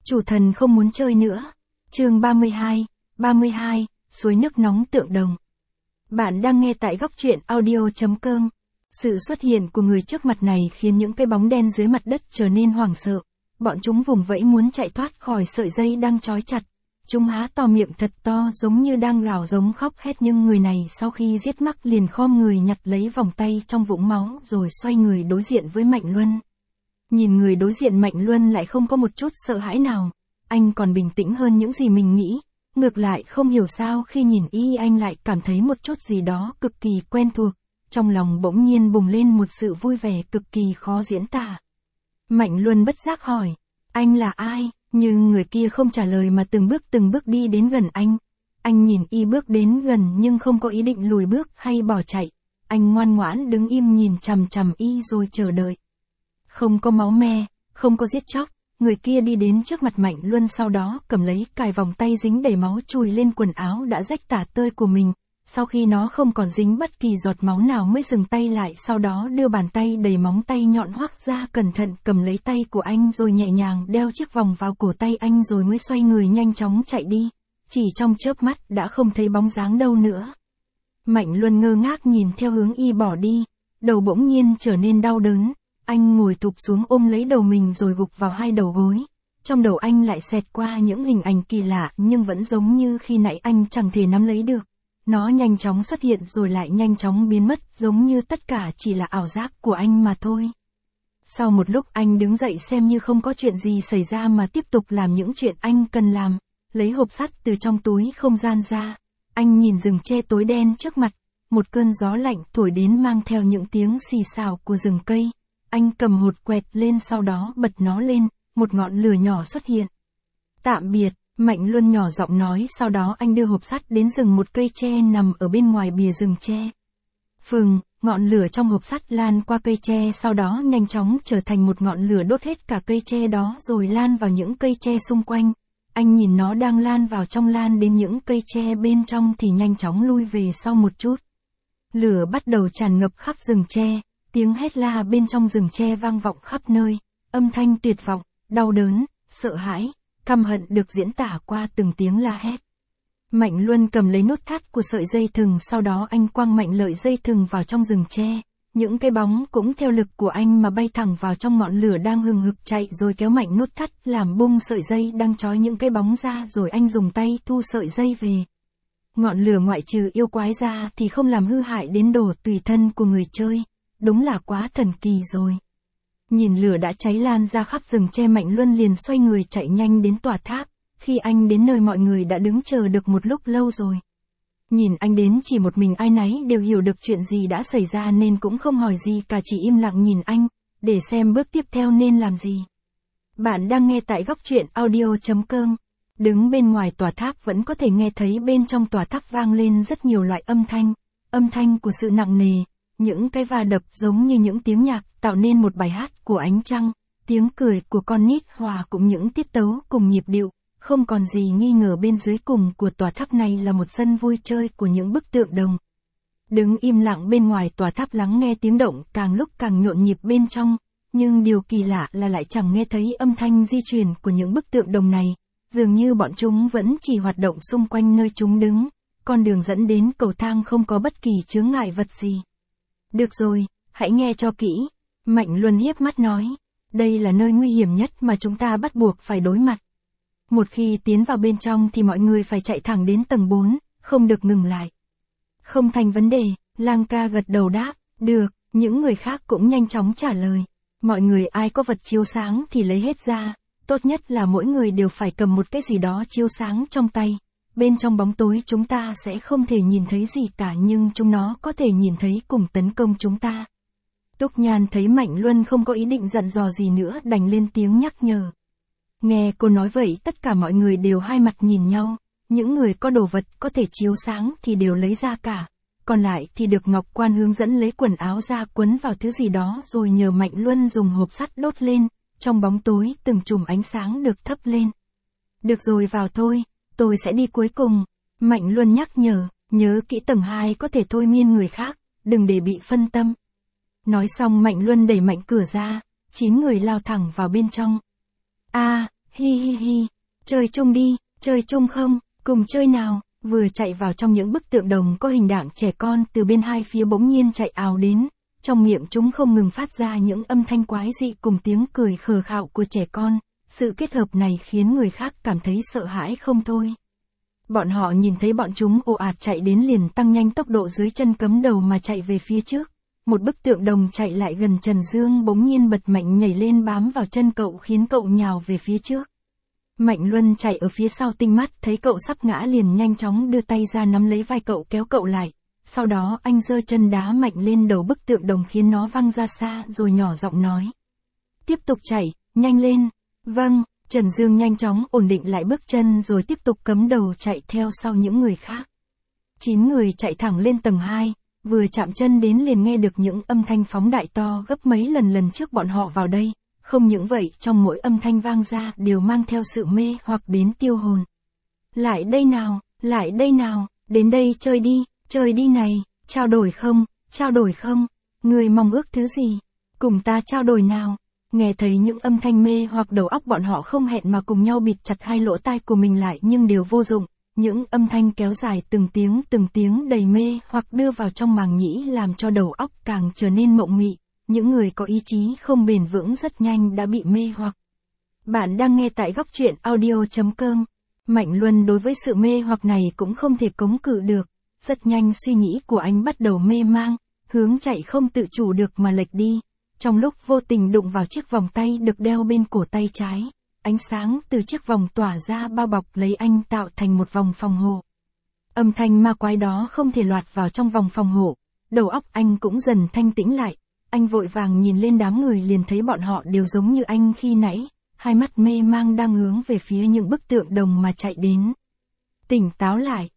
Chủ thần không muốn chơi nữa. Chương 32, suối nước nóng tượng đồng. Bạn đang nghe tại góc truyện audio.com. Sự xuất hiện của người trước mặt này khiến những cái bóng đen dưới mặt đất trở nên hoảng sợ. Bọn chúng vùng vẫy muốn chạy thoát khỏi sợi dây đang trói chặt. Chúng há to miệng thật to giống như đang gào giống khóc hét, nhưng người này sau khi giết mắc liền khom người nhặt lấy vòng tay trong vũng máu rồi xoay người đối diện với Mạnh Luân. Nhìn người đối diện, Mạnh Luân lại không có một chút sợ hãi nào. Anh còn bình tĩnh hơn những gì mình nghĩ. Ngược lại không hiểu sao khi nhìn anh lại cảm thấy một chút gì đó cực kỳ quen thuộc. Trong lòng bỗng nhiên bùng lên một sự vui vẻ cực kỳ khó diễn tả. Mạnh Luân bất giác hỏi, anh là ai? Nhưng người kia không trả lời mà từng bước đi đến gần anh. Anh nhìn bước đến gần nhưng không có ý định lùi bước hay bỏ chạy. Anh ngoan ngoãn đứng im nhìn chằm chằm rồi chờ đợi. Không có máu me, không có giết chóc. Người kia đi đến trước mặt Mạnh Luân, sau đó cầm lấy cài vòng tay dính đầy máu chùi lên quần áo đã rách tả tơi của mình. Sau khi nó không còn dính bất kỳ giọt máu nào mới dừng tay lại, sau đó đưa bàn tay đầy móng tay nhọn hoắt ra, cẩn thận cầm lấy tay của anh rồi nhẹ nhàng đeo chiếc vòng vào cổ tay anh, rồi mới xoay người nhanh chóng chạy đi. Chỉ trong chớp mắt đã không thấy bóng dáng đâu nữa. Mạnh Luân ngơ ngác nhìn theo hướng bỏ đi, đầu bỗng nhiên trở nên đau đớn. Anh ngồi thụp xuống ôm lấy đầu mình rồi gục vào hai đầu gối. Trong đầu anh lại xẹt qua những hình ảnh kỳ lạ, nhưng vẫn giống như khi nãy anh chẳng thể nắm lấy được. Nó nhanh chóng xuất hiện rồi lại nhanh chóng biến mất, giống như tất cả chỉ là ảo giác của anh mà thôi. Sau một lúc anh đứng dậy xem như không có chuyện gì xảy ra mà tiếp tục làm những chuyện anh cần làm. Lấy hộp sắt từ trong túi không gian ra. Anh nhìn rừng tre tối đen trước mặt. Một cơn gió lạnh thổi đến mang theo những tiếng xì xào của rừng cây. Anh cầm hột quẹt lên, sau đó bật nó lên, một ngọn lửa nhỏ xuất hiện. Tạm biệt, Mạnh Luân nhỏ giọng nói, sau đó anh đưa hộp sắt đến rừng một cây tre nằm ở bên ngoài bìa rừng tre. Phừng, ngọn lửa trong hộp sắt lan qua cây tre, sau đó nhanh chóng trở thành một ngọn lửa đốt hết cả cây tre đó rồi lan vào những cây tre xung quanh. Anh nhìn nó đang lan vào trong, lan đến những cây tre bên trong thì nhanh chóng lui về sau một chút. Lửa bắt đầu tràn ngập khắp rừng tre. Tiếng hét la bên trong rừng tre vang vọng khắp nơi, âm thanh tuyệt vọng, đau đớn, sợ hãi, căm hận được diễn tả qua từng tiếng la hét. Mạnh Luân cầm lấy nút thắt của sợi dây thừng, sau đó anh quăng mạnh lợi dây thừng vào trong rừng tre. Những cái bóng cũng theo lực của anh mà bay thẳng vào trong ngọn lửa đang hừng hực chạy, rồi kéo mạnh nút thắt làm bung sợi dây đang trói những cái bóng ra, rồi anh dùng tay thu sợi dây về. Ngọn lửa ngoại trừ yêu quái ra thì không làm hư hại đến đồ tùy thân của người chơi. Đúng là quá thần kỳ rồi. Nhìn lửa đã cháy lan ra khắp rừng tre, Mạnh Luân liền xoay người chạy nhanh đến tòa tháp. Khi anh đến nơi, mọi người đã đứng chờ được một lúc lâu rồi. Nhìn anh đến, chỉ một mình ai nấy đều hiểu được chuyện gì đã xảy ra nên cũng không hỏi gì cả, chỉ im lặng nhìn anh, để xem bước tiếp theo nên làm gì. Bạn đang nghe tại góc truyện audio.com. Đứng bên ngoài tòa tháp vẫn có thể nghe thấy bên trong tòa tháp vang lên rất nhiều loại âm thanh của sự nặng nề. Những cái va đập giống như những tiếng nhạc tạo nên một bài hát của ánh trăng, tiếng cười của con nít hòa cùng những tiết tấu cùng nhịp điệu. Không còn gì nghi ngờ, bên dưới cùng của tòa tháp này là một sân vui chơi của những bức tượng đồng. Đứng im lặng bên ngoài tòa tháp lắng nghe tiếng động càng lúc càng nhộn nhịp bên trong, nhưng điều kỳ lạ là lại chẳng nghe thấy âm thanh di chuyển của những bức tượng đồng này. Dường như bọn chúng vẫn chỉ hoạt động xung quanh nơi chúng đứng. Con đường dẫn đến cầu thang không có bất kỳ chướng ngại vật gì. Được rồi, hãy nghe cho kỹ. Mạnh Luân hiếp mắt nói. Đây là nơi nguy hiểm nhất mà chúng ta bắt buộc phải đối mặt. Một khi tiến vào bên trong thì mọi người phải chạy thẳng đến tầng 4, không được ngừng lại. Không thành vấn đề, Lang ca gật đầu đáp. Được, những người khác cũng nhanh chóng trả lời. Mọi người ai có vật chiếu sáng thì lấy hết ra. Tốt nhất là mỗi người đều phải cầm một cái gì đó chiếu sáng trong tay. Bên trong bóng tối chúng ta sẽ không thể nhìn thấy gì cả, nhưng chúng nó có thể nhìn thấy cùng tấn công chúng ta. Túc Nhan thấy Mạnh Luân không có ý định dặn dò gì nữa đành lên tiếng nhắc nhở. Nghe cô nói vậy tất cả mọi người đều hai mặt nhìn nhau. Những người có đồ vật có thể chiếu sáng thì đều lấy ra cả. Còn lại thì được Ngọc Quan hướng dẫn lấy quần áo ra quấn vào thứ gì đó rồi nhờ Mạnh Luân dùng hộp sắt đốt lên. Trong bóng tối từng chùm ánh sáng được thắp lên. Được rồi, vào thôi. Tôi sẽ đi cuối cùng. Mạnh Luân nhắc nhớ kỹ tầng 2 có thể thôi miên người khác, đừng để bị phân tâm. Nói xong Mạnh Luân đẩy mạnh cửa ra, 9 người lao thẳng vào bên trong. Hi hi hi, Chơi chung đi, chơi chung không, cùng chơi nào. Vừa chạy vào trong những bức tượng đồng có hình dạng trẻ con, từ bên hai phía bỗng nhiên chạy ào đến, trong miệng chúng không ngừng phát ra những âm thanh quái dị cùng tiếng cười khờ khạo của trẻ con. Sự kết hợp này khiến người khác cảm thấy sợ hãi không thôi. Bọn họ nhìn thấy bọn chúng ồ ạt chạy đến liền tăng nhanh tốc độ dưới chân cấm đầu mà chạy về phía trước. Một bức tượng đồng chạy lại gần Trần Dương bỗng nhiên bật mạnh nhảy lên bám vào chân cậu khiến cậu nhào về phía trước. Mạnh Luân chạy ở phía sau tinh mắt thấy cậu sắp ngã liền nhanh chóng đưa tay ra nắm lấy vai cậu kéo cậu lại. Sau đó anh giơ chân đá mạnh lên đầu bức tượng đồng khiến nó văng ra xa rồi nhỏ giọng nói. Tiếp tục chạy, nhanh lên. Vâng, Trần Dương nhanh chóng ổn định lại bước chân rồi tiếp tục cấm đầu chạy theo sau những người khác. 9 người chạy thẳng lên tầng 2, vừa chạm chân đến liền nghe được những âm thanh phóng đại to gấp mấy lần trước bọn họ vào đây. Không những vậy, trong mỗi âm thanh vang ra đều mang theo sự mê hoặc đến tiêu hồn. Lại đây nào, đến đây chơi đi này, trao đổi không, người mong ước thứ gì, cùng ta trao đổi nào. Nghe thấy những âm thanh mê hoặc đầu óc bọn họ không hẹn mà cùng nhau bịt chặt hai lỗ tai của mình lại nhưng đều vô dụng. Những âm thanh kéo dài từng tiếng đầy mê hoặc đưa vào trong màng nhĩ làm cho đầu óc càng trở nên mộng mị. Những người có ý chí không bền vững rất nhanh đã bị mê hoặc. Bạn đang nghe tại góc truyện audio.com. Mạnh Luân đối với sự mê hoặc này cũng không thể cống cự được. Rất nhanh suy nghĩ của anh bắt đầu mê mang, hướng chạy không tự chủ được mà lệch đi. Trong lúc vô tình đụng vào chiếc vòng tay được đeo bên cổ tay trái, ánh sáng từ chiếc vòng tỏa ra bao bọc lấy anh tạo thành một vòng phòng hộ. Âm thanh ma quái đó không thể lọt vào trong vòng phòng hộ, đầu óc anh cũng dần thanh tĩnh lại. Anh vội vàng nhìn lên đám người liền thấy bọn họ đều giống như anh khi nãy, hai mắt mê mang đang hướng về phía những bức tượng đồng mà chạy đến. Tỉnh táo lại,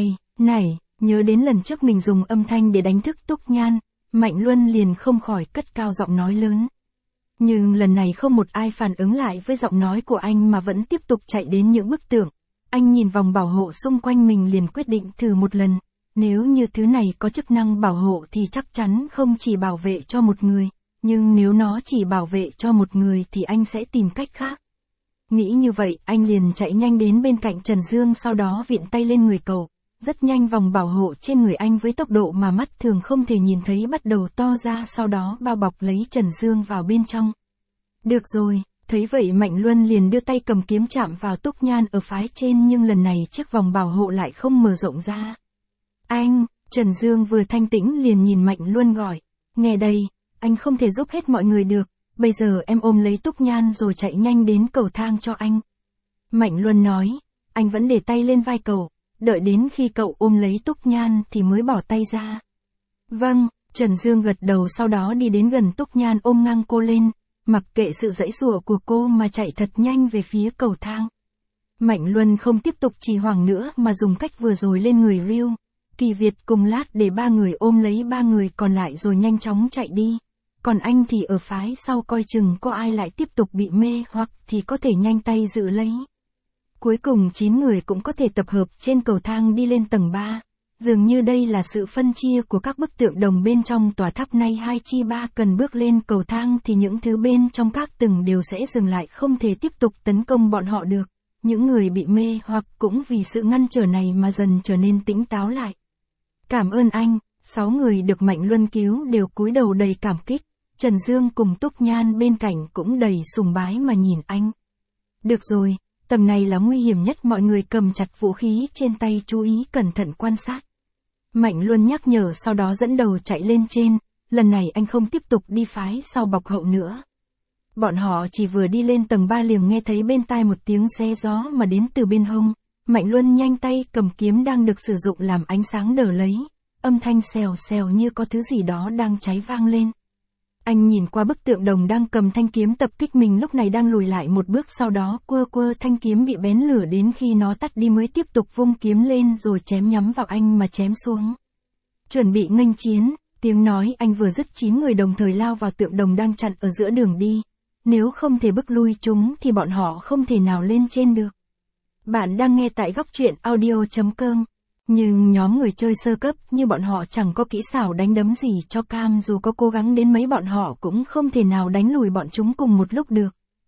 này, nhớ đến lần trước mình dùng âm thanh để đánh thức Túc Nhan, Mạnh Luân liền không khỏi cất cao giọng nói lớn. Nhưng lần này không một ai phản ứng lại với giọng nói của anh mà vẫn tiếp tục chạy đến những bức tượng. Anh nhìn vòng bảo hộ xung quanh mình liền quyết định thử một lần. Nếu như thứ này có chức năng bảo hộ thì chắc chắn không chỉ bảo vệ cho một người, nhưng nếu nó chỉ bảo vệ cho một người thì anh sẽ tìm cách khác. Nghĩ như vậy, anh liền chạy nhanh đến bên cạnh Trần Dương sau đó viện tay lên người cậu. Rất nhanh vòng bảo hộ trên người anh với tốc độ mà mắt thường không thể nhìn thấy bắt đầu to ra sau đó bao bọc lấy Trần Dương vào bên trong. Được rồi, thấy vậy Mạnh Luân liền đưa tay cầm kiếm chạm vào Túc Nhan ở phái trên nhưng lần này chiếc vòng bảo hộ lại không mở rộng ra. Anh, Trần Dương vừa thanh tĩnh liền nhìn Mạnh Luân gọi. Nghe đây, anh không thể giúp hết mọi người được, bây giờ em ôm lấy Túc Nhan rồi chạy nhanh đến cầu thang cho anh. Mạnh Luân nói, anh vẫn để tay lên vai cậu, đợi đến khi cậu ôm lấy Túc Nhan thì mới bỏ tay ra. Vâng, Trần Dương gật đầu sau đó đi đến gần Túc Nhan ôm ngang cô lên, mặc kệ sự giãy giụa của cô mà chạy thật nhanh về phía cầu thang. Mạnh Luân không tiếp tục trì hoãn nữa mà dùng cách vừa rồi lên người Ryu. Kỳ Việt cùng Lát để ba người ôm lấy ba người còn lại rồi nhanh chóng chạy đi. Còn anh thì ở phái sau coi chừng có ai lại tiếp tục bị mê hoặc thì có thể nhanh tay giữ lấy. Cuối cùng 9 người cũng có thể tập hợp trên cầu thang đi lên tầng 3. Dường như đây là sự phân chia của các bức tượng đồng bên trong tòa tháp này 2/3 cần bước lên cầu thang thì những thứ bên trong các tầng đều sẽ dừng lại không thể tiếp tục tấn công bọn họ được. Những người bị mê hoặc cũng vì sự ngăn trở này mà dần trở nên tỉnh táo lại. Cảm ơn anh, 6 người được Mạnh Luân cứu đều cúi đầu đầy cảm kích. Trần Dương cùng Túc Nhan bên cạnh cũng đầy sùng bái mà nhìn anh. Được rồi, tầng này là nguy hiểm nhất, mọi người cầm chặt vũ khí trên tay chú ý cẩn thận quan sát. Mạnh Luân nhắc nhở sau đó dẫn đầu chạy lên trên, lần này anh không tiếp tục đi phái sau bọc hậu nữa. Bọn họ chỉ vừa đi lên tầng 3 liền nghe thấy bên tai một tiếng xé gió mà đến từ bên hông. Mạnh Luân nhanh tay cầm kiếm đang được sử dụng làm ánh sáng đỡ lấy, âm thanh xèo xèo như có thứ gì đó đang cháy vang lên. Anh nhìn qua bức tượng đồng đang cầm thanh kiếm tập kích mình lúc này đang lùi lại một bước sau đó quơ thanh kiếm bị bén lửa đến khi nó tắt đi mới tiếp tục vung kiếm lên rồi chém nhắm vào anh mà chém xuống. Chuẩn bị nghênh chiến, tiếng nói anh vừa dứt 9 người đồng thời lao vào tượng đồng đang chặn ở giữa đường đi. Nếu không thể bức lui chúng thì bọn họ không thể nào lên trên được. Bạn đang nghe tại góc truyện audio.com. Nhưng nhóm người chơi sơ cấp như bọn họ chẳng có kỹ xảo đánh đấm gì cho cam dù có cố gắng đến mấy bọn họ cũng không thể nào đánh lùi bọn chúng cùng một lúc được.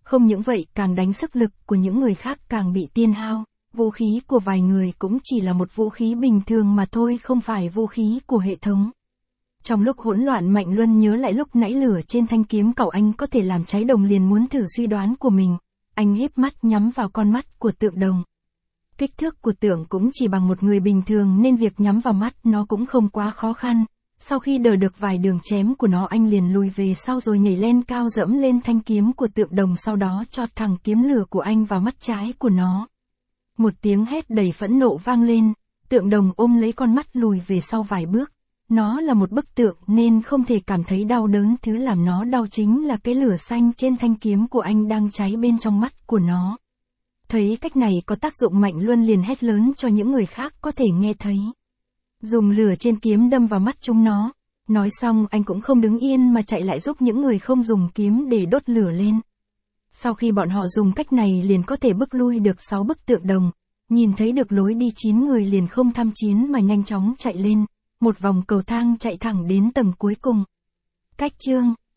Không những vậy, càng đánh sức lực của những người khác càng bị tiêu hao. Vũ khí của vài người cũng chỉ là một vũ khí bình thường mà thôi, không phải vũ khí của hệ thống. Trong lúc hỗn loạn, Mạnh Luân nhớ lại lúc nãy lửa trên thanh kiếm cậu anh có thể làm cháy đồng, liền muốn thử suy đoán của mình. Anh híp mắt nhắm vào con mắt của tượng đồng. Kích thước của tượng cũng chỉ bằng một người bình thường nên việc nhắm vào mắt nó cũng không quá khó khăn. Sau khi đỡ được vài đường chém của nó, anh liền lùi về sau rồi nhảy lên cao dẫm lên thanh kiếm của tượng đồng, sau đó chọt thẳng kiếm lửa của anh vào mắt trái của nó. Một tiếng hét đầy phẫn nộ vang lên, tượng đồng ôm lấy con mắt lùi về sau vài bước. Nó là một bức tượng nên không thể cảm thấy đau đớn, thứ làm nó đau chính là cái lửa xanh trên thanh kiếm của anh đang cháy bên trong mắt của nó. Thấy cách này có tác dụng, Mạnh Luân liền hét lớn cho những người khác có thể nghe thấy. Dùng lửa trên kiếm đâm vào mắt chúng nó. Nói xong anh cũng không đứng yên mà chạy lại giúp những người không dùng kiếm để đốt lửa lên. Sau khi bọn họ dùng cách này liền có thể bức lui được 6 bức tượng đồng. Nhìn thấy được lối đi, 9 người liền không tham chiến mà nhanh chóng chạy lên. Một vòng cầu thang chạy thẳng đến tầng cuối cùng. Cách chương